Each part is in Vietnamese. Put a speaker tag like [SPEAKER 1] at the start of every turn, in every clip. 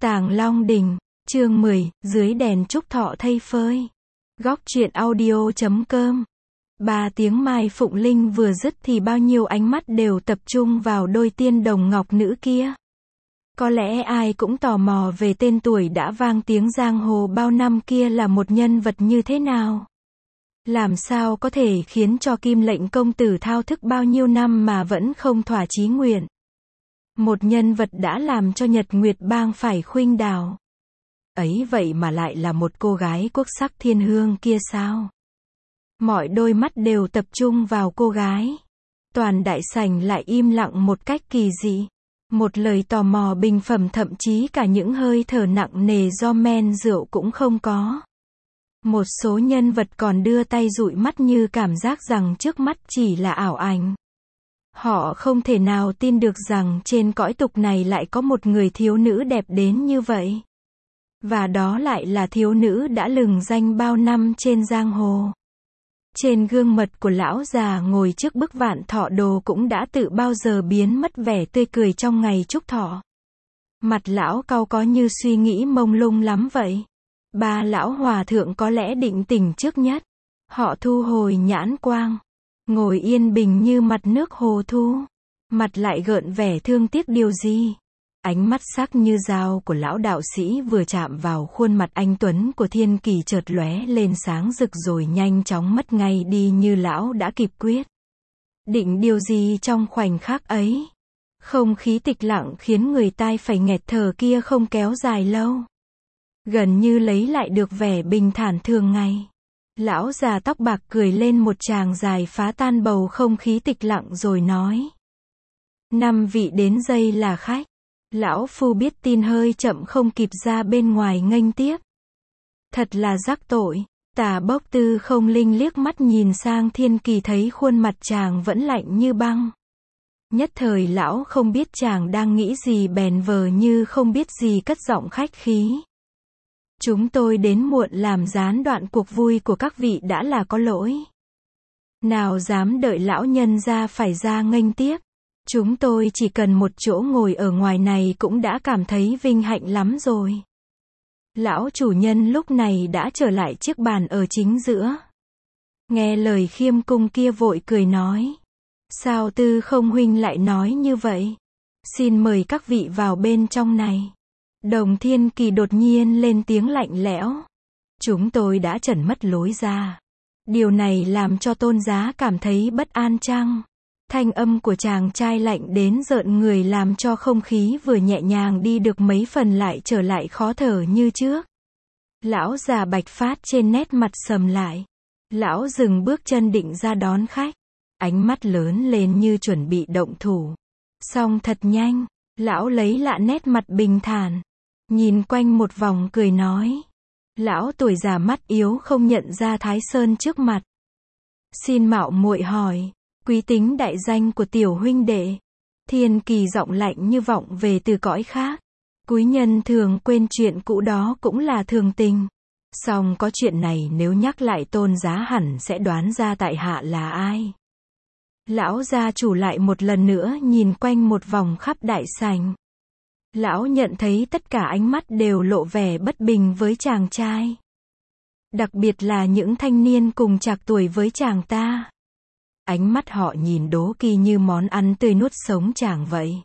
[SPEAKER 1] Tàng Long Đình, chương 10, dưới đèn trúc thọ thây phơi. Góc truyện audio.com. 3 tiếng Mai Phụng Linh vừa dứt thì bao nhiêu ánh mắt đều tập trung vào đôi tiên đồng ngọc nữ kia. Có lẽ ai cũng tò mò về tên tuổi đã vang tiếng giang hồ bao năm kia là một nhân vật như thế nào. Làm sao có thể khiến cho Kim Lệnh công tử thao thức bao nhiêu năm mà vẫn không thỏa chí nguyện. Một nhân vật đã làm cho Nhật Nguyệt Bang phải khuynh đảo. Ấy vậy mà lại là một cô gái quốc sắc thiên hương kia sao? Mọi đôi mắt đều tập trung vào cô gái. Toàn đại sảnh lại im lặng một cách kỳ dị. Một lời tò mò bình phẩm, thậm chí cả những hơi thở nặng nề do men rượu cũng không có. Một số nhân vật còn đưa tay dụi mắt như cảm giác rằng trước mắt chỉ là ảo ảnh. Họ không thể nào tin được rằng trên cõi tục này lại có một người thiếu nữ đẹp đến như vậy. Và đó lại là thiếu nữ đã lừng danh bao năm trên giang hồ. Trên gương mặt của lão già ngồi trước bức Vạn Thọ Đồ cũng đã tự bao giờ biến mất vẻ tươi cười trong ngày chúc thọ. Mặt lão cau có như suy nghĩ mông lung lắm vậy. Ba lão hòa thượng có lẽ định tình trước nhất. Họ thu hồi nhãn quang, ngồi yên bình như mặt nước hồ thu. Mặt lại gợn vẻ thương tiếc điều gì. Ánh mắt sắc như dao của lão đạo sĩ vừa chạm vào khuôn mặt anh tuấn của Thiên Kỳ chợt lóe lên sáng rực rồi nhanh chóng mất ngay đi như lão đã kịp quyết định điều gì trong khoảnh khắc ấy. Không khí tịch lặng khiến người tai phải nghẹt thở kia không kéo dài lâu. Gần như lấy lại được vẻ bình thản thường ngày. Lão già tóc bạc cười lên một tràng dài phá tan bầu không khí tịch lặng rồi nói. 5 vị đến đây là khách. Lão phu biết tin hơi chậm không kịp ra bên ngoài nghênh tiếp. Thật là rắc tội. Tà Bốc Tư Không Linh liếc mắt nhìn sang Thiên Kỳ thấy khuôn mặt chàng vẫn lạnh như băng. Nhất thời lão không biết chàng đang nghĩ gì bèn vờ như không biết gì cất giọng khách khí. Chúng tôi đến muộn làm gián đoạn cuộc vui của các vị đã là có lỗi. Nào dám đợi lão nhân ra phải ra nghênh tiếp. Chúng tôi chỉ cần một chỗ ngồi ở ngoài này cũng đã cảm thấy vinh hạnh lắm rồi. Lão chủ nhân lúc này đã trở lại chiếc bàn ở chính giữa. Nghe lời khiêm cung kia vội cười nói. Sao Tư Không huynh lại nói như vậy? Xin mời các vị vào bên trong này. Đồng Thiên Kỳ đột nhiên lên tiếng lạnh lẽo. Chúng tôi đã chẩn mất lối ra. Điều này làm cho tôn giá cảm thấy bất an chăng? Thanh âm của chàng trai lạnh đến rợn người làm cho không khí vừa nhẹ nhàng đi được mấy phần lại trở lại khó thở như trước. Lão già bạch phát trên nét mặt sầm lại. Lão dừng bước chân định ra đón khách. Ánh mắt lớn lên như chuẩn bị động thủ. Xong thật nhanh, lão lấy lại nét mặt bình thản. Nhìn quanh một vòng cười nói. Lão tuổi già mắt yếu không nhận ra Thái Sơn trước mặt. Xin mạo muội hỏi. Quý tính đại danh của tiểu huynh đệ. Thiên Kỳ giọng lạnh như vọng về từ cõi khác. Quý nhân thường quên chuyện cũ đó cũng là thường tình. Song có chuyện này nếu nhắc lại tôn giá hẳn sẽ đoán ra tại hạ là ai. Lão gia chủ lại một lần nữa nhìn quanh một vòng khắp đại sảnh. Lão nhận thấy tất cả ánh mắt đều lộ vẻ bất bình với chàng trai. Đặc biệt là những thanh niên cùng trạc tuổi với chàng ta. Ánh mắt họ nhìn đố kỵ như món ăn tươi nuốt sống chàng vậy.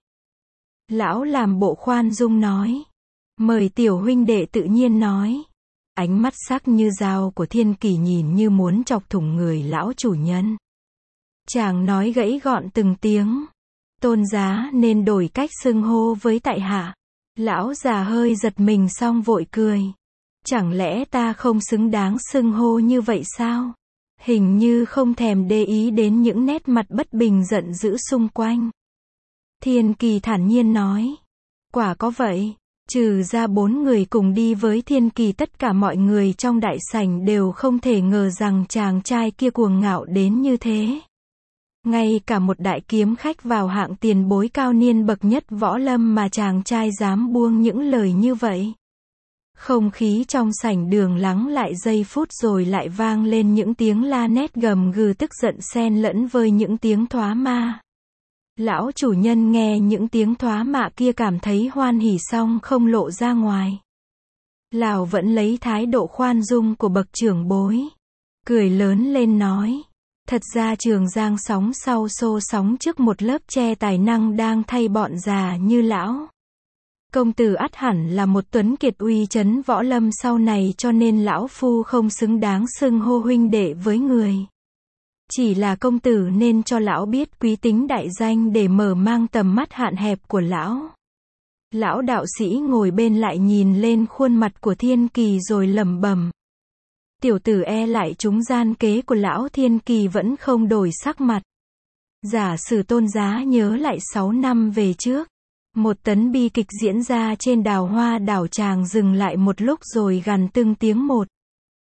[SPEAKER 1] Lão làm bộ khoan dung nói. Mời tiểu huynh đệ tự nhiên nói. Ánh mắt sắc như dao của Thiên Kỳ nhìn như muốn chọc thủng người lão chủ nhân. Chàng nói gãy gọn từng tiếng. Tôn giá nên đổi cách xưng hô với tại hạ. Lão già hơi giật mình xong vội cười. Chẳng lẽ ta không xứng đáng xưng hô như vậy sao? Hình như không thèm để ý đến những nét mặt bất bình giận dữ xung quanh. Thiên Kỳ thản nhiên nói. Quả có vậy. Trừ ra 4 người cùng đi với Thiên Kỳ, tất cả mọi người trong đại sảnh đều không thể ngờ rằng chàng trai kia cuồng ngạo đến như thế. Ngay cả một đại kiếm khách vào hạng tiền bối cao niên bậc nhất võ lâm mà chàng trai dám buông những lời như vậy. Không khí trong sảnh đường lắng lại giây phút rồi lại vang lên những tiếng la nét gầm gừ tức giận xen lẫn với những tiếng thoá ma. Lão chủ nhân nghe những tiếng thoá mạ kia cảm thấy hoan hỉ xong không lộ ra ngoài. Lão vẫn lấy thái độ khoan dung của bậc trưởng bối. Cười lớn lên nói. Thật ra Trường Giang sóng sau xô sóng trước một lớp tre tài năng đang thay bọn già như lão. Công tử ắt hẳn là một tuấn kiệt uy chấn võ lâm sau này, cho nên lão phu không xứng đáng xưng hô huynh đệ với người. Chỉ là công tử nên cho lão biết quý tính đại danh để mở mang tầm mắt hạn hẹp của lão. Lão đạo sĩ ngồi bên lại nhìn lên khuôn mặt của Thiên Kỳ rồi lẩm bẩm. Tiểu tử e lại chúng gian kế của lão. Thiên Kỳ vẫn không đổi sắc mặt. Giả sử Tôn Giá nhớ lại 6 năm về trước. Một tấn bi kịch diễn ra trên Đào Hoa đảo, chàng dừng lại một lúc rồi gằn từng tiếng một.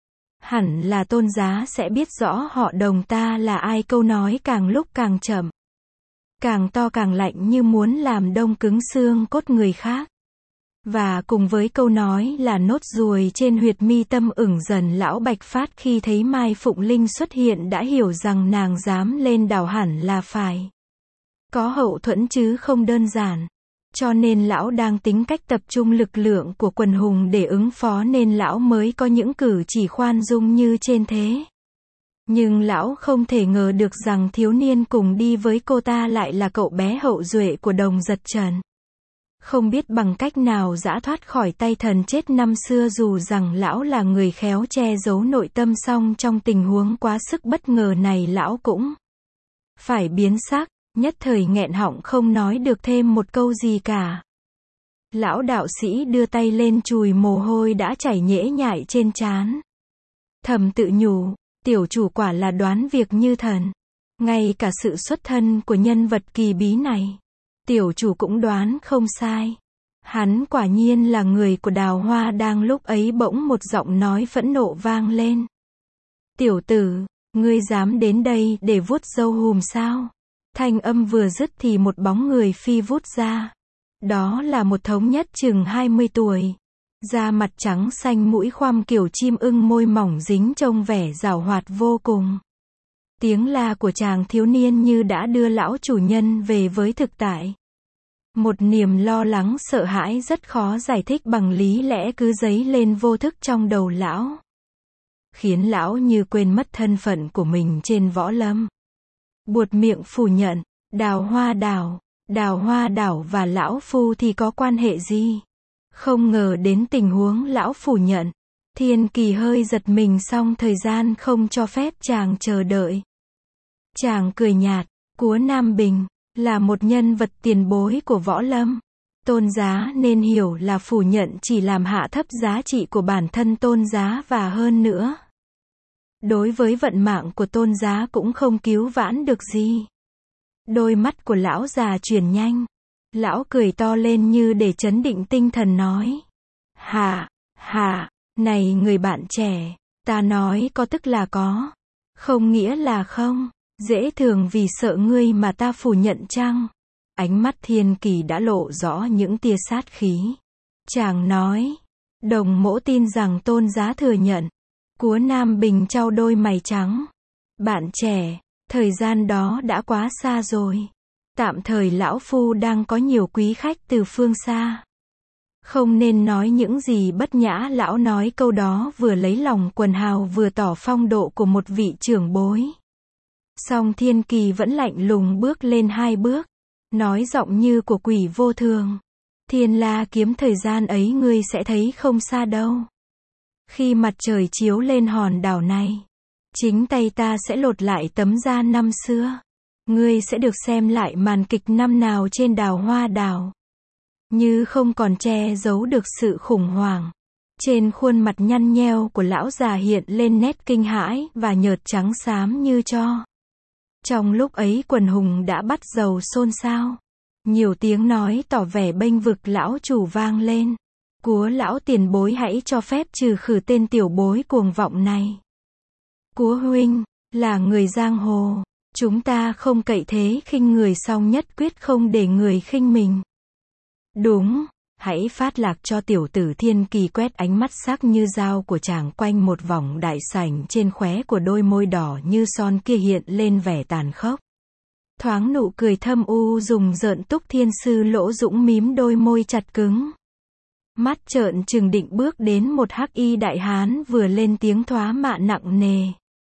[SPEAKER 1] Hẳn là Tôn Giá sẽ biết rõ họ Đồng ta là ai. Câu nói càng lúc càng chậm, càng to càng lạnh như muốn làm đông cứng xương cốt người khác. Và cùng với câu nói là nốt ruồi trên huyệt mi tâm ửng dần, lão Bạch Phát khi thấy Mai Phụng Linh xuất hiện đã hiểu rằng nàng dám lên đảo hẳn là phải có hậu thuẫn chứ không đơn giản. Cho nên lão đang tính cách tập trung lực lượng của quần hùng để ứng phó, nên lão mới có những cử chỉ khoan dung như trên thế. Nhưng lão không thể ngờ được rằng thiếu niên cùng đi với cô ta lại là cậu bé hậu duệ của Đồng Giật Trần. Không biết bằng cách nào dã thoát khỏi tay thần chết năm xưa. Dù rằng lão là người khéo che giấu nội tâm, song trong tình huống quá sức bất ngờ này lão cũng phải biến sắc, nhất thời nghẹn họng không nói được thêm một câu gì cả. Lão đạo sĩ đưa tay lên chùi mồ hôi đã chảy nhễ nhại trên trán. Thầm tự nhủ, tiểu chủ quả là đoán việc như thần. Ngay cả sự xuất thân của nhân vật kỳ bí này, tiểu chủ cũng đoán không sai. Hắn quả nhiên là người của Đào Hoa. Đang lúc ấy bỗng một giọng nói phẫn nộ vang lên. Tiểu tử, ngươi dám đến đây để vuốt râu hùm sao? Thanh âm vừa dứt thì một bóng người phi vút ra. Đó là một thống nhất chừng 20 tuổi. Da mặt trắng xanh, mũi khoăm kiểu chim ưng, môi mỏng dính, trông vẻ giảo hoạt vô cùng. Tiếng la của chàng thiếu niên như đã đưa lão chủ nhân về với thực tại. Một niềm lo lắng sợ hãi rất khó giải thích bằng lý lẽ cứ dấy lên vô thức trong đầu lão, khiến lão như quên mất thân phận của mình trên võ lâm. Buột miệng phủ nhận, Đào Hoa đảo và lão phu thì có quan hệ gì? Không ngờ đến tình huống lão phủ nhận. Thiên Kỳ hơi giật mình, xong thời gian không cho phép chàng chờ đợi. Chàng cười nhạt, Cúa Nam Bình là một nhân vật tiền bối của võ lâm. Tôn Giá nên hiểu là phủ nhận chỉ làm hạ thấp giá trị của bản thân Tôn Giá, và hơn nữa, đối với vận mạng của Tôn Giá cũng không cứu vãn được gì. Đôi mắt của lão già chuyển nhanh. Lão cười to lên như để trấn định tinh thần nói. Hả, này người bạn trẻ, ta nói có tức là có, không nghĩa là không. Dễ thường vì sợ ngươi mà ta phủ nhận chăng? Ánh mắt Thiên Kỳ đã lộ rõ những tia sát khí. Chàng nói. Đồng mỗ tin rằng Tôn Giá thừa nhận. Cúa Nam Bình chau đôi mày trắng. Bạn trẻ, thời gian đó đã quá xa rồi. Tạm thời lão phu đang có nhiều quý khách từ phương xa. Không nên nói những gì bất nhã. Lão nói câu đó vừa lấy lòng quần hào vừa tỏ phong độ của một vị trưởng bối. Song Thiên Kỳ vẫn lạnh lùng bước lên 2 bước, nói giọng như của quỷ vô thường. Thiên La kiếm thời gian ấy ngươi sẽ thấy không xa đâu. Khi mặt trời chiếu lên hòn đảo này, chính tay ta sẽ lột lại tấm da năm xưa. Ngươi sẽ được xem lại màn kịch năm nào trên Đào Hoa đảo. Như không còn che giấu được sự khủng hoảng. Trên khuôn mặt nhăn nheo của lão già hiện lên nét kinh hãi và nhợt trắng xám như tro. Trong lúc ấy quần hùng đã bắt đầu xôn xao. Nhiều tiếng nói tỏ vẻ bênh vực lão chủ vang lên. Cúa lão tiền bối hãy cho phép trừ khử tên tiểu bối cuồng vọng này. Cúa huynh, là người giang hồ. Chúng ta không cậy thế khinh người, song nhất quyết không để người khinh mình. Đúng, hãy phát lạc cho tiểu tử. Thiên Kỳ quét ánh mắt sắc như dao của chàng quanh một vòng đại sảnh, trên khóe của đôi môi đỏ như son kia hiện lên vẻ tàn khốc. thoáng nụ cười thâm u dùng rợn Túc Thiên Sư Lỗ Dũng mím đôi môi chặt cứng. Mắt trợn trừng định bước đến một hắc y đại hán vừa lên tiếng thoá mạ nặng nề.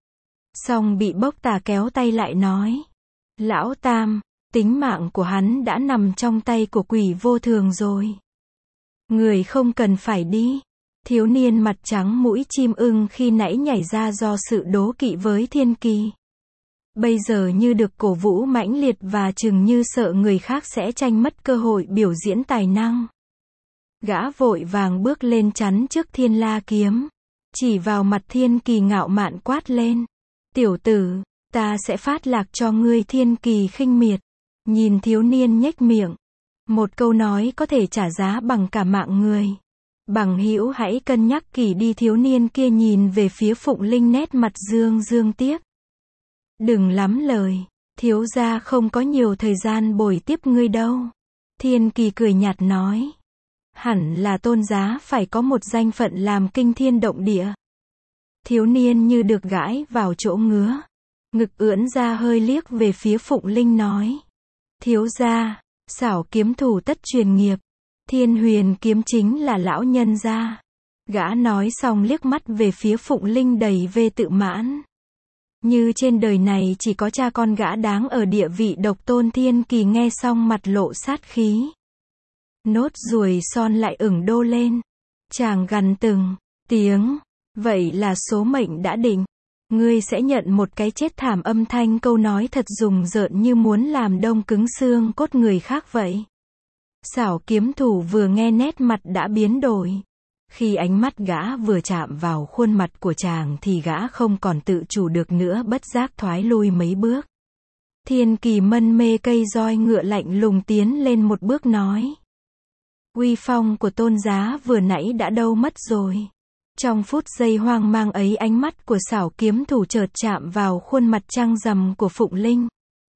[SPEAKER 1] Song bị Bốc Tà kéo tay lại nói. Lão Tam, tính mạng của hắn đã nằm trong tay của quỷ vô thường rồi. Người không cần phải đi. Thiếu niên mặt trắng mũi chim ưng khi nãy nhảy ra do sự đố kỵ với Thiên Kỳ. Bây giờ như được cổ vũ mãnh liệt và chừng như sợ người khác sẽ tranh mất cơ hội biểu diễn tài năng. Gã vội vàng bước lên chắn trước Thiên La kiếm. Chỉ vào mặt Thiên Kỳ ngạo mạn quát lên. Tiểu tử, ta sẽ phát lạc cho ngươi. Thiên Kỳ khinh miệt. Nhìn thiếu niên nhếch miệng. Một câu nói có thể trả giá bằng cả mạng người. Bằng hữu hãy cân nhắc kỹ đi. Thiếu niên kia nhìn về phía Phụng Linh nét mặt dương dương tiếc. Đừng lắm lời, thiếu gia không có nhiều thời gian bồi tiếp ngươi đâu. Thiên Kỳ cười nhạt nói. Hẳn là tôn giá phải có một danh phận làm kinh thiên động địa. Thiếu niên như được gãi vào chỗ ngứa. Ngực ưỡn ra hơi liếc về phía Phụng Linh nói. Thiếu gia, xảo kiếm thủ tất truyền nghiệp. Thiên Huyền kiếm chính là lão nhân gia. Gã nói xong liếc mắt về phía Phụng Linh đầy vẻ tự mãn. Như trên đời này chỉ có cha con gã đáng ở địa vị độc tôn. Thiên Kỳ nghe xong mặt lộ sát khí. Nốt ruồi son lại ửng đô lên. Chàng gằn từng tiếng. Vậy là số mệnh đã định. Ngươi sẽ nhận một cái chết thảm. Âm thanh câu nói thật rùng rợn như muốn làm đông cứng xương cốt người khác vậy. Xảo kiếm thủ vừa nghe nét mặt đã biến đổi. Khi ánh mắt gã vừa chạm vào khuôn mặt của chàng thì gã không còn tự chủ được nữa, bất giác thoái lui mấy bước. Thiên Kỳ mân mê cây roi ngựa lạnh lùng tiến lên một bước nói. Uy phong của tôn giá vừa nãy đã đâu mất rồi. Trong phút giây hoang mang ấy, ánh mắt của xảo kiếm thủ chợt chạm vào khuôn mặt trăng rằm của Phụng Linh.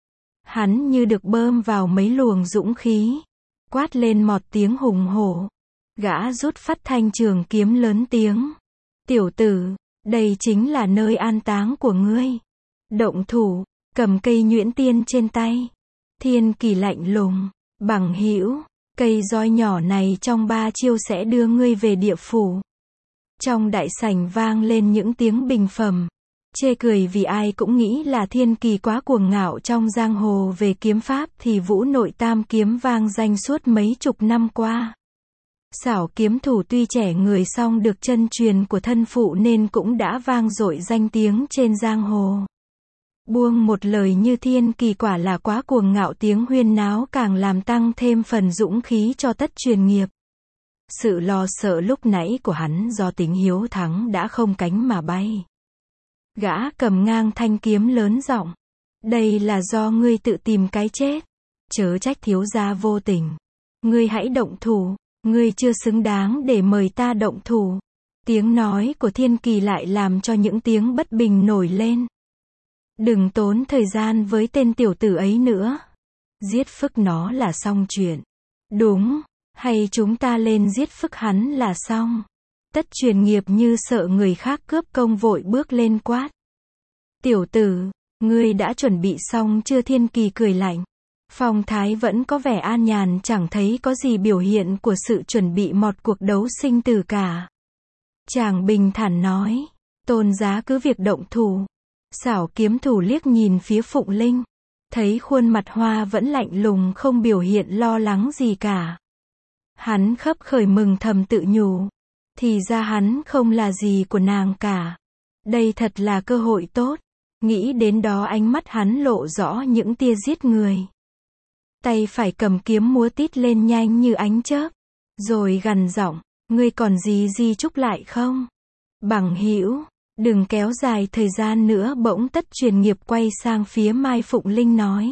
[SPEAKER 1] Hắn như được bơm vào mấy luồng dũng khí. Quát lên một tiếng hùng hổ. Gã rút phắt thanh trường kiếm lớn tiếng. Tiểu tử, đây chính là nơi an táng của ngươi. Động thủ, cầm cây nhuyễn tiên trên tay. Thiên Kỳ lạnh lùng. Bằng hữu, cây roi nhỏ này trong 3 chiêu sẽ đưa ngươi về địa phủ. Trong đại sảnh vang lên những tiếng bình phẩm. Chê cười vì ai cũng nghĩ là Thiên Kỳ quá cuồng ngạo trong giang hồ về kiếm pháp thì Vũ Nội Tam kiếm vang danh suốt mấy chục năm qua. Xảo kiếm thủ tuy trẻ người song được chân truyền của thân phụ nên cũng đã vang dội danh tiếng trên giang hồ. Buông một lời như Thiên Kỳ quả là quá cuồng ngạo, tiếng huyên náo càng làm tăng thêm phần dũng khí cho tất truyền nghiệp. Sự lo sợ lúc nãy của hắn do tính hiếu thắng đã không cánh mà bay. Gã cầm ngang thanh kiếm lớn giọng. Đây là do ngươi tự tìm cái chết. Chớ trách thiếu gia vô tình. Ngươi hãy động thủ. Ngươi chưa xứng đáng để mời ta động thủ. Tiếng nói của Thiên Kỳ lại làm cho những tiếng bất bình nổi lên. Đừng tốn thời gian với tên tiểu tử ấy nữa. Giết phức nó là xong chuyện. Đúng, hay chúng ta lên giết phức hắn là xong. Tất truyền nghiệp như sợ người khác cướp công vội bước lên quát. Tiểu tử, ngươi đã chuẩn bị xong chưa? Thiên Kỳ cười lạnh. Phong thái vẫn có vẻ an nhàn, chẳng thấy có gì biểu hiện của sự chuẩn bị một cuộc đấu sinh tử cả. Chàng bình thản nói. Tôn giá cứ việc động thủ. Xảo kiếm thủ liếc nhìn phía Phụng Linh. Thấy khuôn mặt hoa vẫn lạnh lùng, không biểu hiện lo lắng gì cả. Hắn khấp khởi mừng thầm tự nhủ. Thì ra hắn không là gì của nàng cả. Đây thật là cơ hội tốt. Nghĩ đến đó ánh mắt hắn lộ rõ những tia giết người. Tay phải cầm kiếm múa tít lên nhanh như ánh chớp. Rồi gằn giọng. Ngươi còn gì di chúc lại không? Bằng hữu, đừng kéo dài thời gian nữa. Bỗng tất truyền nghiệp quay sang phía Mai Phụng Linh nói.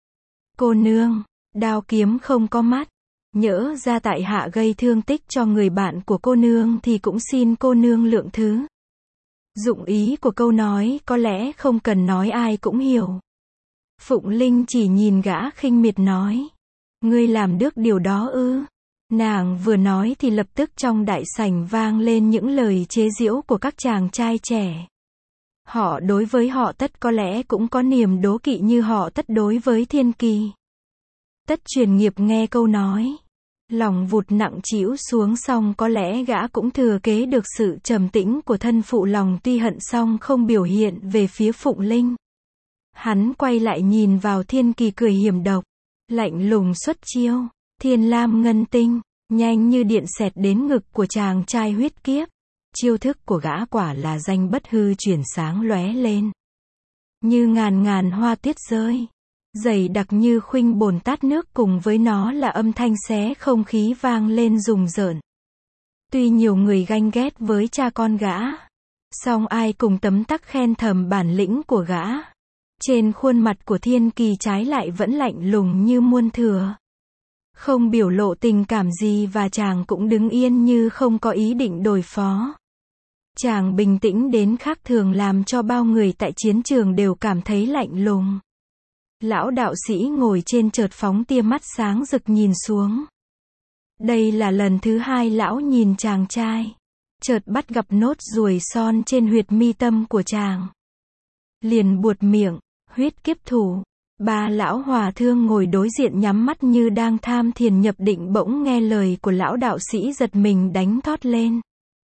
[SPEAKER 1] Cô nương, đao kiếm không có mắt. Nhỡ ra tại hạ gây thương tích cho người bạn của cô nương thì cũng xin cô nương lượng thứ. Dụng ý của câu nói có lẽ không cần nói ai cũng hiểu. Phụng Linh chỉ nhìn gã khinh miệt nói. Ngươi làm được điều đó ư? Nàng vừa nói thì lập tức trong đại sảnh vang lên những lời chế giễu của các chàng trai trẻ. Họ đối với họ Tất có lẽ cũng có niềm đố kỵ như họ Tất đối với Thiên Kỳ. Tất Truyền Nghiệp nghe câu nói, lòng vụt nặng trĩu xuống, xong có lẽ gã cũng thừa kế được sự trầm tĩnh của thân phụ, lòng tuy hận song không biểu hiện về phía Phụng Linh. Hắn quay lại nhìn vào Thiên Kỳ cười hiểm độc, lạnh lùng xuất chiêu, Thiên Lam Ngân Tinh, nhanh như điện xẹt đến ngực của chàng trai Huyết Kiếp. Chiêu thức của gã quả là danh bất hư truyền, sáng lóe lên như ngàn ngàn hoa tuyết rơi, dày đặc như khuynh bồn tát nước, cùng với nó là âm thanh xé không khí vang lên rùng rợn. Tuy nhiều người ganh ghét với cha con gã, song ai cùng tấm tắc khen thầm bản lĩnh của gã. Trên khuôn mặt của Thiên Kỳ trái lại vẫn lạnh lùng như muôn thừa, không biểu lộ tình cảm gì, và chàng cũng đứng yên như không có ý định đối phó. Chàng bình tĩnh đến khác thường, làm cho bao người tại chiến trường đều cảm thấy lạnh lùng. Lão đạo sĩ ngồi trên chợt phóng tia mắt sáng rực nhìn xuống. Đây là lần thứ hai lão nhìn chàng trai, chợt bắt gặp nốt ruồi son trên huyệt mi tâm của chàng. Liền buột miệng, Huyết Kiếp thủ. Ba lão hòa thượng ngồi đối diện nhắm mắt như đang tham thiền nhập định, bỗng nghe lời của lão đạo sĩ giật mình đánh thót lên.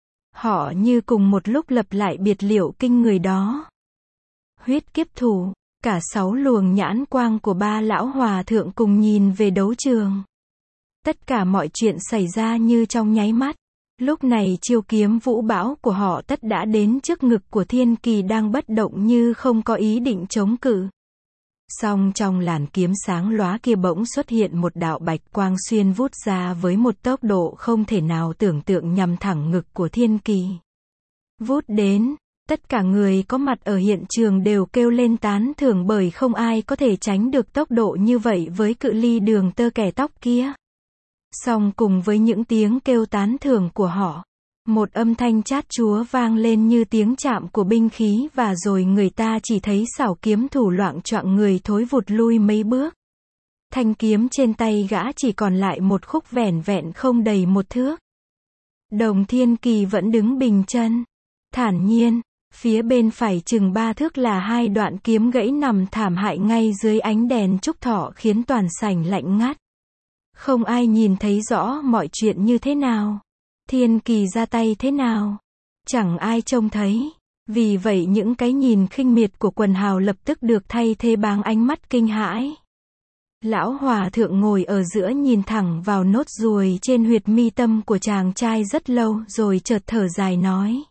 [SPEAKER 1] Họ như cùng một lúc lập lại biệt liệu kinh người đó. Huyết Kiếp thủ. Cả 6 luồng nhãn quang của ba lão hòa thượng cùng nhìn về đấu trường. Tất cả mọi chuyện xảy ra như trong nháy mắt. Lúc này chiêu kiếm vũ bão của họ Tất đã đến trước ngực của Thiên Kỳ đang bất động như không có ý định chống cự. Song trong làn kiếm sáng lóa kia bỗng xuất hiện một đạo bạch quang xuyên vút ra với một tốc độ không thể nào tưởng tượng, nhằm thẳng ngực của Thiên Kỳ. Vút đến, tất cả người có mặt ở hiện trường đều kêu lên tán thưởng, bởi không ai có thể tránh được tốc độ như vậy với cự ly đường tơ kẻ tóc kia. Song cùng với những tiếng kêu tán thưởng của họ, một âm thanh chát chúa vang lên như tiếng chạm của binh khí, và rồi người ta chỉ thấy xảo kiếm thủ loạng choạng người thối vụt lui mấy bước. Thanh kiếm trên tay gã chỉ còn lại một khúc vẻn vẹn không đầy 1 thước. Đồng Thiên Kỳ vẫn đứng bình chân, thản nhiên. Phía bên phải chừng 3 thước là 2 đoạn kiếm gãy nằm thảm hại ngay dưới ánh đèn trúc thọ, khiến toàn sảnh lạnh ngắt. Không ai nhìn thấy rõ mọi chuyện như thế nào, Thiên Kỳ ra tay thế nào. Chẳng ai trông thấy. Vì vậy những cái nhìn khinh miệt của quần hào lập tức được thay thế bằng ánh mắt kinh hãi. Lão hòa thượng ngồi ở giữa nhìn thẳng vào nốt ruồi trên huyệt mi tâm của chàng trai rất lâu, rồi chợt thở dài nói.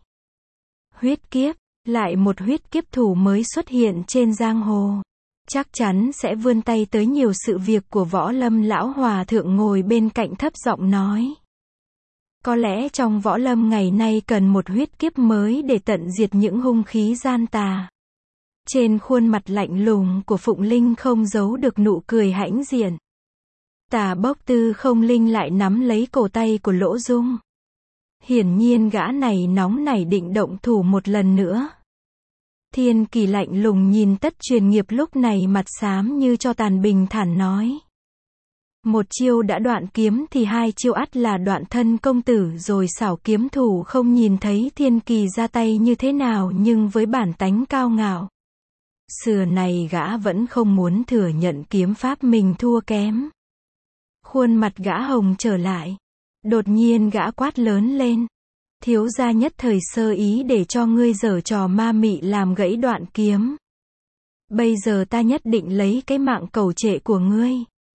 [SPEAKER 1] Huyết Kiếp, lại một huyết kiếp thủ mới xuất hiện trên giang hồ. Chắc chắn sẽ vươn tay tới nhiều sự việc của võ lâm. Lão hòa thượng ngồi bên cạnh thấp giọng nói. Có lẽ trong võ lâm ngày nay cần một huyết kiếp mới để tận diệt những hung khí gian tà. Trên khuôn mặt lạnh lùng của Phụng Linh không giấu được nụ cười hãnh diện. Tà Bốc Tư Không Linh lại nắm lấy cổ tay của Lỗ Dung. Hiển nhiên gã này nóng nảy định động thủ một lần nữa. Thiên Kỳ lạnh lùng nhìn Tất Truyền Nghiệp lúc này mặt xám như cho tàn, bình thản nói. Một chiêu đã đoạn kiếm thì 2 chiêu ắt là đoạn thân công tử rồi. Xảo kiếm thủ không nhìn thấy Thiên Kỳ ra tay như thế nào, nhưng với bản tánh cao ngạo, xưa này gã vẫn không muốn thừa nhận kiếm pháp mình thua kém. Khuôn mặt gã hồng trở lại. Đột nhiên gã quát lớn lên. Thiếu gia nhất thời sơ ý để cho ngươi giở trò ma mị làm gãy đoạn kiếm. Bây giờ ta nhất định lấy cái mạng cầu trệ của ngươi.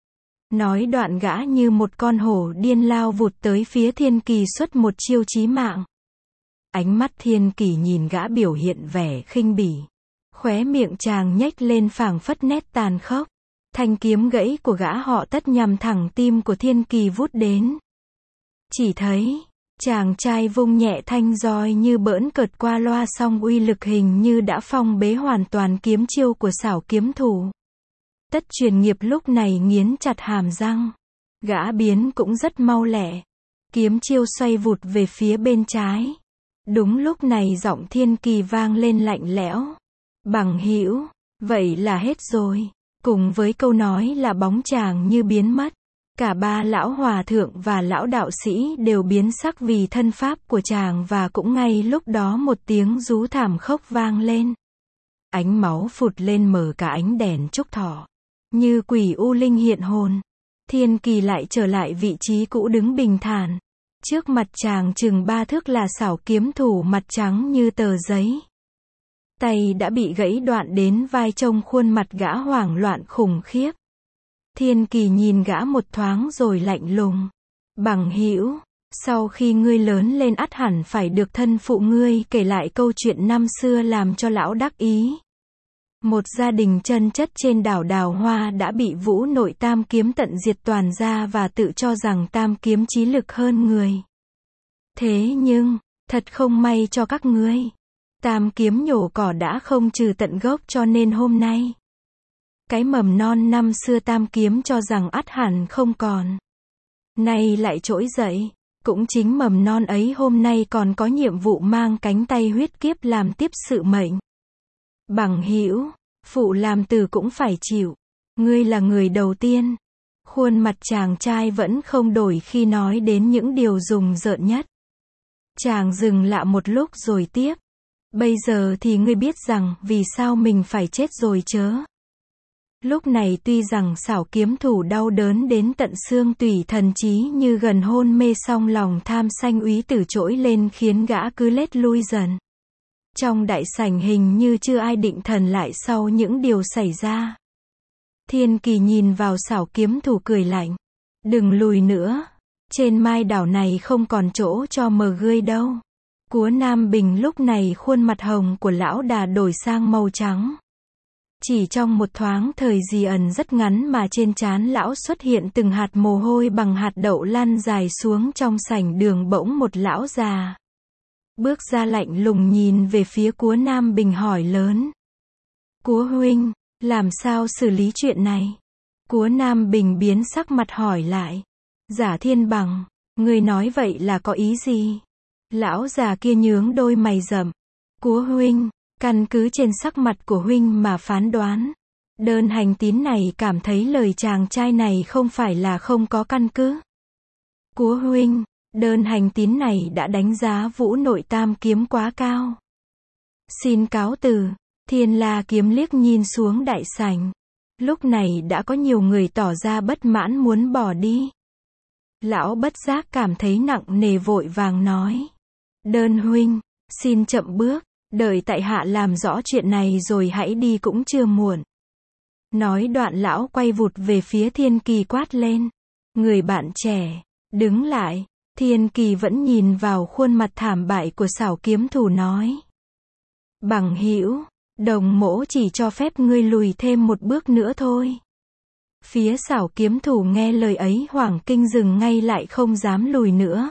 [SPEAKER 1] Nói đoạn gã như một con hổ điên lao vụt tới phía Thiên Kỳ xuất một chiêu chí mạng. Ánh mắt Thiên Kỳ nhìn gã biểu hiện vẻ khinh bỉ. Khóe miệng chàng nhếch lên phảng phất nét tàn khốc. Thanh kiếm gãy của gã họ Tất nhằm thẳng tim của Thiên Kỳ vút đến. Chỉ thấy chàng trai vung nhẹ thanh roi như bỡn cợt qua loa, song uy lực hình như đã phong bế hoàn toàn kiếm chiêu của xảo kiếm thủ. Tất Truyền Nghiệp lúc này nghiến chặt hàm răng. Gã biến cũng rất mau lẹ. Kiếm chiêu xoay vụt về phía bên trái. Đúng lúc này giọng Thiên Kỳ vang lên lạnh lẽo. Bằng hữu, vậy là hết rồi. Cùng với câu nói là bóng chàng như biến mất. Cả ba lão hòa thượng và lão đạo sĩ đều biến sắc vì thân pháp của chàng, và cũng ngay lúc đó một tiếng rú thảm khốc vang lên. ánh máu phụt lên mờ cả ánh đèn trúc thọ. Như quỷ u linh hiện hồn. Thiên Kỳ lại trở lại vị trí cũ đứng bình thản. Trước mặt chàng chừng 3 thước là xảo kiếm thủ mặt trắng như tờ giấy. Tay đã bị gãy đoạn đến vai, trông khuôn mặt gã hoảng loạn khủng khiếp. Thiên Kỳ nhìn gã một thoáng rồi lạnh lùng. Bằng hữu, sau khi ngươi lớn lên ắt hẳn phải được thân phụ ngươi kể lại câu chuyện năm xưa làm cho lão đắc ý. Một gia đình chân chất trên đảo Đào Hoa đã bị Vũ Nội Tam Kiếm tận diệt toàn gia và tự cho rằng Tam Kiếm chí lực hơn người. Thế nhưng, thật không may cho các ngươi. Tam Kiếm nhổ cỏ đã không trừ tận gốc, cho nên hôm nay cái mầm non năm xưa Tam Kiếm cho rằng ắt hẳn không còn, nay lại trỗi dậy. Cũng chính mầm non ấy hôm nay còn có nhiệm vụ mang cánh tay huyết kiếp làm tiếp sự mệnh. Bằng hữu, phụ làm từ cũng phải chịu. Ngươi là người đầu tiên. Khuôn mặt chàng trai vẫn không đổi khi nói đến những điều rùng rợn nhất. Chàng dừng lại một lúc rồi tiếp. Bây giờ thì ngươi biết rằng vì sao mình phải chết rồi chớ. Lúc này tuy rằng xảo kiếm thủ đau đớn đến tận xương tủy, thần trí như gần hôn mê, song lòng tham sanh úy tử trỗi lên khiến gã cứ lết lui dần. Trong đại sảnh hình như chưa ai định thần lại sau những điều xảy ra. Thiên Kỳ nhìn vào xảo kiếm thủ cười lạnh. Đừng lùi nữa. Trên mai đảo này không còn chỗ cho mờ ngươi đâu. Cúa Nam Bình lúc này khuôn mặt hồng của lão đà đổi sang màu trắng. Chỉ trong một thoáng thời di ẩn rất ngắn mà trên trán lão xuất hiện từng hạt mồ hôi bằng hạt đậu lăn dài xuống. Trong sảnh đường bỗng một lão già bước ra, lạnh lùng nhìn về phía Cúa Nam Bình hỏi lớn. Cúa huynh, làm sao xử lý chuyện này? Cúa Nam Bình biến sắc mặt hỏi lại. Giả Thiên Bằng, người nói vậy là có ý gì? Lão già kia nhướng đôi mày rậm. Cúa huynh, căn cứ trên sắc mặt của huynh mà phán đoán. Đơn hành tín này cảm thấy lời chàng trai này không phải là không có căn cứ. Cúa huynh, đơn hành tín này đã đánh giá Vũ Nội Tam Kiếm quá cao. Xin cáo từ. Thiên La Kiếm liếc nhìn xuống đại sảnh. Lúc này đã có nhiều người tỏ ra bất mãn muốn bỏ đi. Lão bất giác cảm thấy nặng nề, vội vàng nói. Đơn huynh, xin chậm bước, đợi tại hạ làm rõ chuyện này rồi hãy đi cũng chưa muộn. Nói đoạn lão quay vụt về phía Thiên Kỳ quát lên. Người bạn trẻ, đứng lại. Thiên Kỳ vẫn nhìn vào khuôn mặt thảm bại của xảo kiếm thủ nói. Bằng hữu, đồng mỗ chỉ cho phép ngươi lùi thêm một bước nữa thôi. Phía xảo kiếm thủ nghe lời ấy hoảng kinh, dừng ngay lại không dám lùi nữa.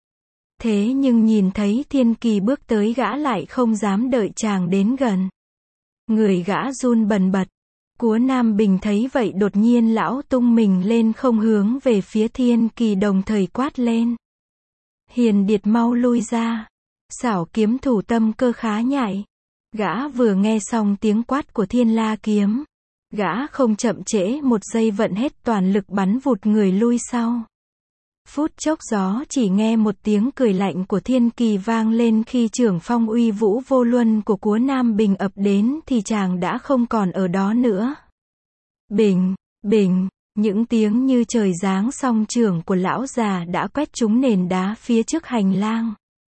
[SPEAKER 1] Thế nhưng nhìn thấy Thiên Kỳ bước tới, gã lại không dám đợi chàng đến gần. Người gã run bần bật. Cúa Nam Bình thấy vậy đột nhiên lão tung mình lên, không hướng về phía Thiên Kỳ, đồng thời quát lên. Hiền Điệt mau lui ra. Xảo kiếm thủ tâm cơ khá nhạy. Gã vừa nghe xong tiếng quát của Thiên La Kiếm, gã không chậm trễ một giây vận hết toàn lực bắn vụt người lui sau. Phút chốc gió chỉ nghe một tiếng cười lạnh của Thiên Kỳ vang lên khi trưởng phong uy vũ vô luân của Cúa Nam Bình ập đến thì chàng đã không còn ở đó nữa. Bình, bình, những tiếng như trời giáng song trưởng của lão già đã quét trúng nền đá phía trước hành lang.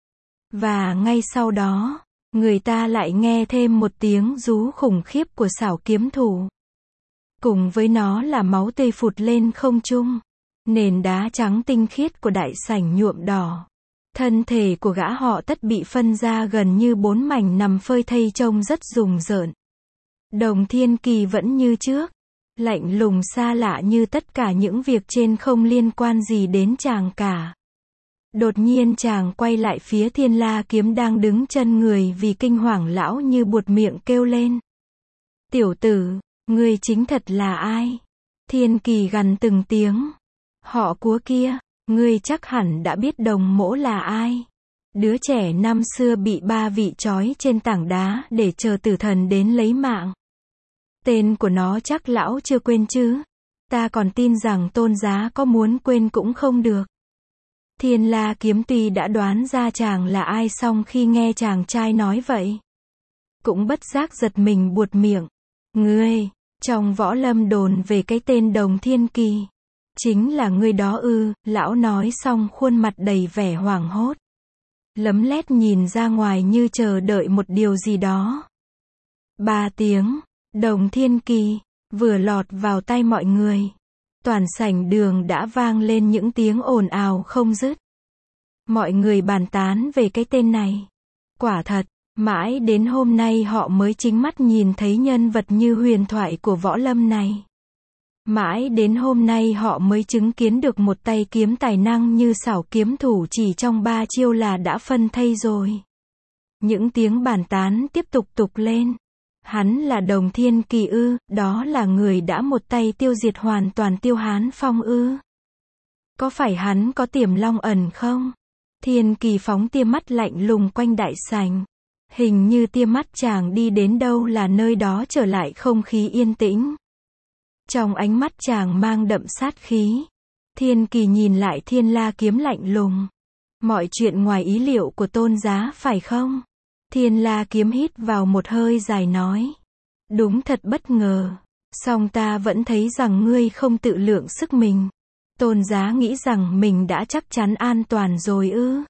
[SPEAKER 1] Và ngay sau đó, người ta lại nghe thêm một tiếng rú khủng khiếp của xảo kiếm thủ. Cùng với nó là máu tươi phụt lên không trung. Nền đá trắng tinh khiết của đại sảnh nhuộm đỏ. Thân thể của gã họ Tất bị phân ra gần như 4 mảnh nằm phơi thây, trông rất rùng rợn. Đồng Thiên Kỳ vẫn như trước, lạnh lùng xa lạ như tất cả những việc trên không liên quan gì đến chàng cả. Đột nhiên chàng quay lại phía Thiên La Kiếm đang đứng chân người, vì kinh hoàng lão như buột miệng kêu lên. Tiểu tử, ngươi chính thật là ai? Thiên Kỳ gằn từng tiếng. Họ Cúa kia, ngươi chắc hẳn đã biết đồng mỗ là ai. Đứa trẻ năm xưa bị 3 vị trói trên tảng đá để chờ tử thần đến lấy mạng. Tên của nó chắc lão chưa quên chứ? Ta còn tin rằng Tôn Giá có muốn quên cũng không được. Thiên La Kiếm tuy đã đoán ra chàng là ai, song khi nghe chàng trai nói vậy, cũng bất giác giật mình buột miệng. Ngươi, trong võ lâm đồn về cái tên Đồng Thiên Kỳ. Chính là ngươi đó ư? Lão nói xong khuôn mặt đầy vẻ hoảng hốt. Lấm lét nhìn ra ngoài như chờ đợi một điều gì đó. 3 tiếng, Đồng Thiên Kỳ, vừa lọt vào tai mọi người. Toàn sảnh đường đã vang lên những tiếng ồn ào không dứt. Mọi người bàn tán về cái tên này. Quả thật, mãi đến hôm nay họ mới chính mắt nhìn thấy nhân vật như huyền thoại của võ lâm này. Mãi đến hôm nay họ mới chứng kiến được một tay kiếm tài năng như xảo kiếm thủ chỉ trong 3 chiêu là đã phân thây rồi. Những tiếng bàn tán tiếp tục lên. Hắn là Đồng Thiên Kỳ ư? Đó là người đã một tay tiêu diệt hoàn toàn Tiêu Hán Phong ư? Có phải hắn có Tiềm Long ẩn không? Thiên Kỳ phóng tia mắt lạnh lùng quanh đại sảnh. Hình như tia mắt chàng đi đến đâu là nơi đó trở lại không khí yên tĩnh. Trong ánh mắt chàng mang đậm sát khí. Thiên Kỳ nhìn lại Thiên La kiếm lạnh lùng. Mọi chuyện ngoài ý liệu của Tôn Giá phải không? Thiên La kiếm hít vào một hơi dài nói. Đúng thật bất ngờ. Song ta vẫn thấy rằng ngươi không tự lượng sức mình. Tôn Giá nghĩ rằng mình đã chắc chắn an toàn rồi ư?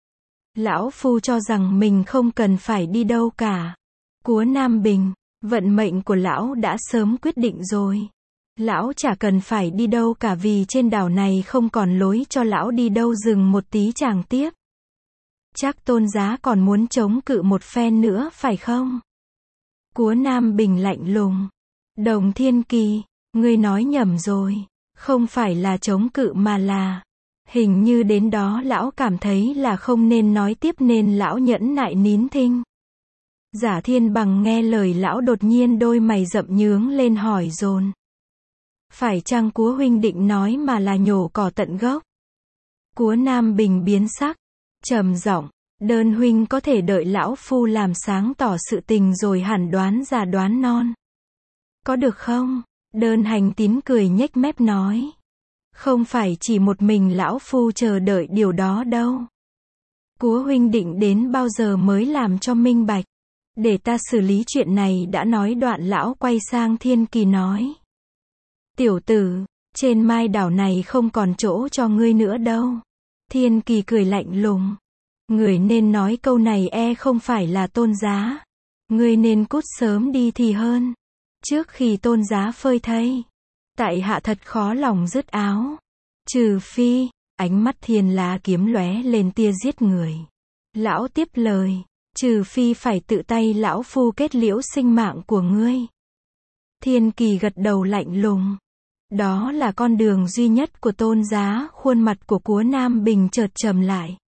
[SPEAKER 1] Lão Phu cho rằng mình không cần phải đi đâu cả. Cúa Nam Bình, vận mệnh của lão đã sớm quyết định rồi. Lão chả cần phải đi đâu cả vì trên đảo này không còn lối cho lão đi đâu. Dừng một tí chàng tiếp. Chắc Tôn Giá còn muốn chống cự một phen nữa phải không? Cúa Nam Bình lạnh lùng. Đồng Thiên Kỳ, ngươi nói nhầm rồi. Không phải là chống cự mà là... Hình như đến đó lão cảm thấy là không nên nói tiếp nên lão nhẫn nại nín thinh. Giả Thiên Bằng nghe lời lão đột nhiên đôi mày rậm nhướng lên hỏi dồn. Phải chăng Cúa huynh định nói mà là nhổ cỏ tận gốc? Cúa Nam Bình biến sắc, trầm giọng, Đơn huynh có thể đợi lão phu làm sáng tỏ sự tình rồi hẳn đoán già đoán non. Có được không? Đơn Hành Tín cười nhếch mép nói. Không phải chỉ một mình lão phu chờ đợi điều đó đâu. Cúa huynh định đến bao giờ mới làm cho minh bạch? Để ta xử lý chuyện này đã nói đoạn lão quay sang Thiên Kỳ nói. Tiểu tử, trên mai đảo này không còn chỗ cho ngươi nữa đâu. Thiên Kỳ cười lạnh lùng. Người nên nói câu này không phải là Tôn Giá. Ngươi nên cút sớm đi thì hơn. Trước khi Tôn Giá phơi thây. Tại hạ thật khó lòng dứt áo. Trừ phi, ánh mắt Thiên La kiếm lóe lên tia giết người. Lão tiếp lời, trừ phi phải tự tay lão phu kết liễu sinh mạng của ngươi. Thiên Kỳ gật đầu lạnh lùng. Đó là con đường duy nhất của Tôn Giá. Khuôn mặt của Cúa Nam Bình chợt trầm lại.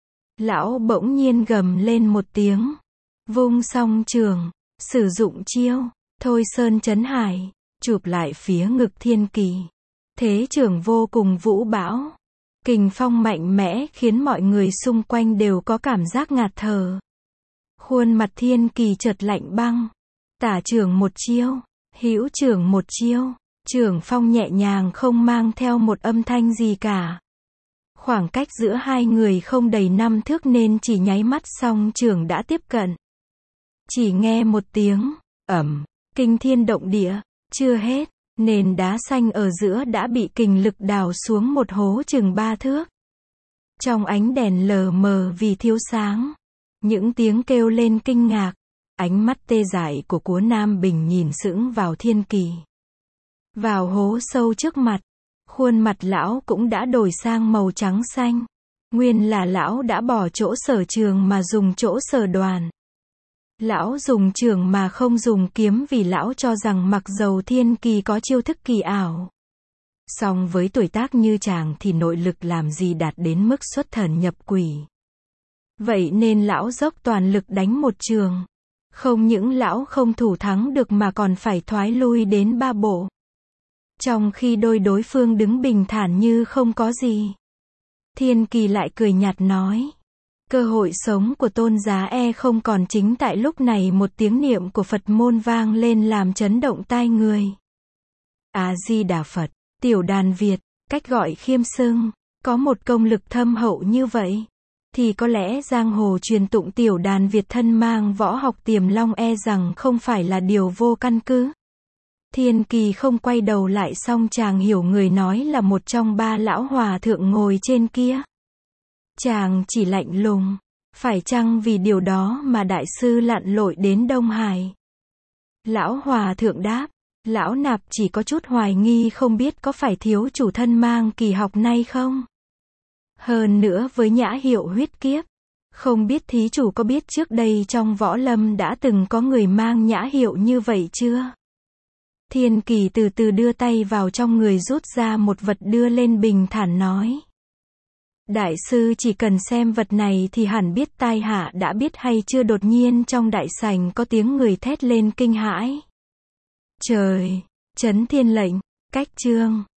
[SPEAKER 1] Lão bỗng nhiên gầm lên một tiếng. Vung song trường, sử dụng chiêu, Thôi Sơn Chấn Hải, chụp lại phía ngực Thiên Kỳ. Thế trường vô cùng vũ bão. Kình phong mạnh mẽ khiến mọi người xung quanh đều có cảm giác ngạt thở. Khuôn mặt Thiên Kỳ chợt lạnh băng. Tả trường một chiêu, hữu trường một chiêu. Trường phong nhẹ nhàng không mang theo một âm thanh gì cả. Khoảng cách giữa hai người không đầy 5 thước nên chỉ nháy mắt song trường đã tiếp cận. Chỉ nghe một tiếng ầm, kinh thiên động địa. Chưa hết, nền đá xanh ở giữa đã bị kình lực đào xuống một hố chừng 3 thước. Trong ánh đèn lờ mờ vì thiếu sáng, những tiếng kêu lên kinh ngạc, ánh mắt tê dại của Cúa Nam Bình nhìn sững vào Thiên Kỳ. Vào hố sâu trước mặt, khuôn mặt lão cũng đã đổi sang màu trắng xanh. Nguyên là lão đã bỏ chỗ sở trường mà dùng chỗ sở đoàn. Lão dùng trường mà không dùng kiếm vì lão cho rằng mặc dầu Thiên Kỳ có chiêu thức kỳ ảo. Song với tuổi tác như chàng thì nội lực làm gì đạt đến mức xuất thần nhập quỷ. Vậy nên lão dốc toàn lực đánh một trường. Không những lão không thủ thắng được mà còn phải thoái lui đến 3 bộ. Trong khi đối phương đứng bình thản như không có gì. Thiên Kỳ lại cười nhạt nói. Cơ hội sống của Tôn Giá không còn chính tại lúc này. Một tiếng niệm của Phật môn vang lên làm chấn động tai người. A-di-đà Phật, Tiểu Đàn Việt, cách gọi khiêm xưng, có một công lực thâm hậu như vậy. thì có lẽ giang hồ truyền tụng tiểu đàn Việt thân mang võ học tiềm long e rằng không phải là điều vô căn cứ. Thiên Kỳ không quay đầu lại, xong chàng hiểu người nói là một trong ba lão hòa thượng ngồi trên kia. Chàng chỉ lạnh lùng, phải chăng vì điều đó mà đại sư lặn lội đến Đông Hải? Lão hòa thượng đáp, lão nạp chỉ có chút hoài nghi, không biết có phải thiếu chủ thân mang kỳ học này không? Hơn nữa với nhã hiệu huyết kiếp, không biết thí chủ có biết trước đây trong võ lâm đã từng có người mang nhã hiệu như vậy chưa? Thiên Kỳ từ từ đưa tay vào trong người, rút ra một vật đưa lên, bình thản nói. Đại sư chỉ cần xem vật này thì hẳn biết tai hạ đã biết hay chưa. Đột nhiên trong đại sảnh có tiếng người thét lên kinh hãi. Trời! Chấn Thiên lệnh, cách chương.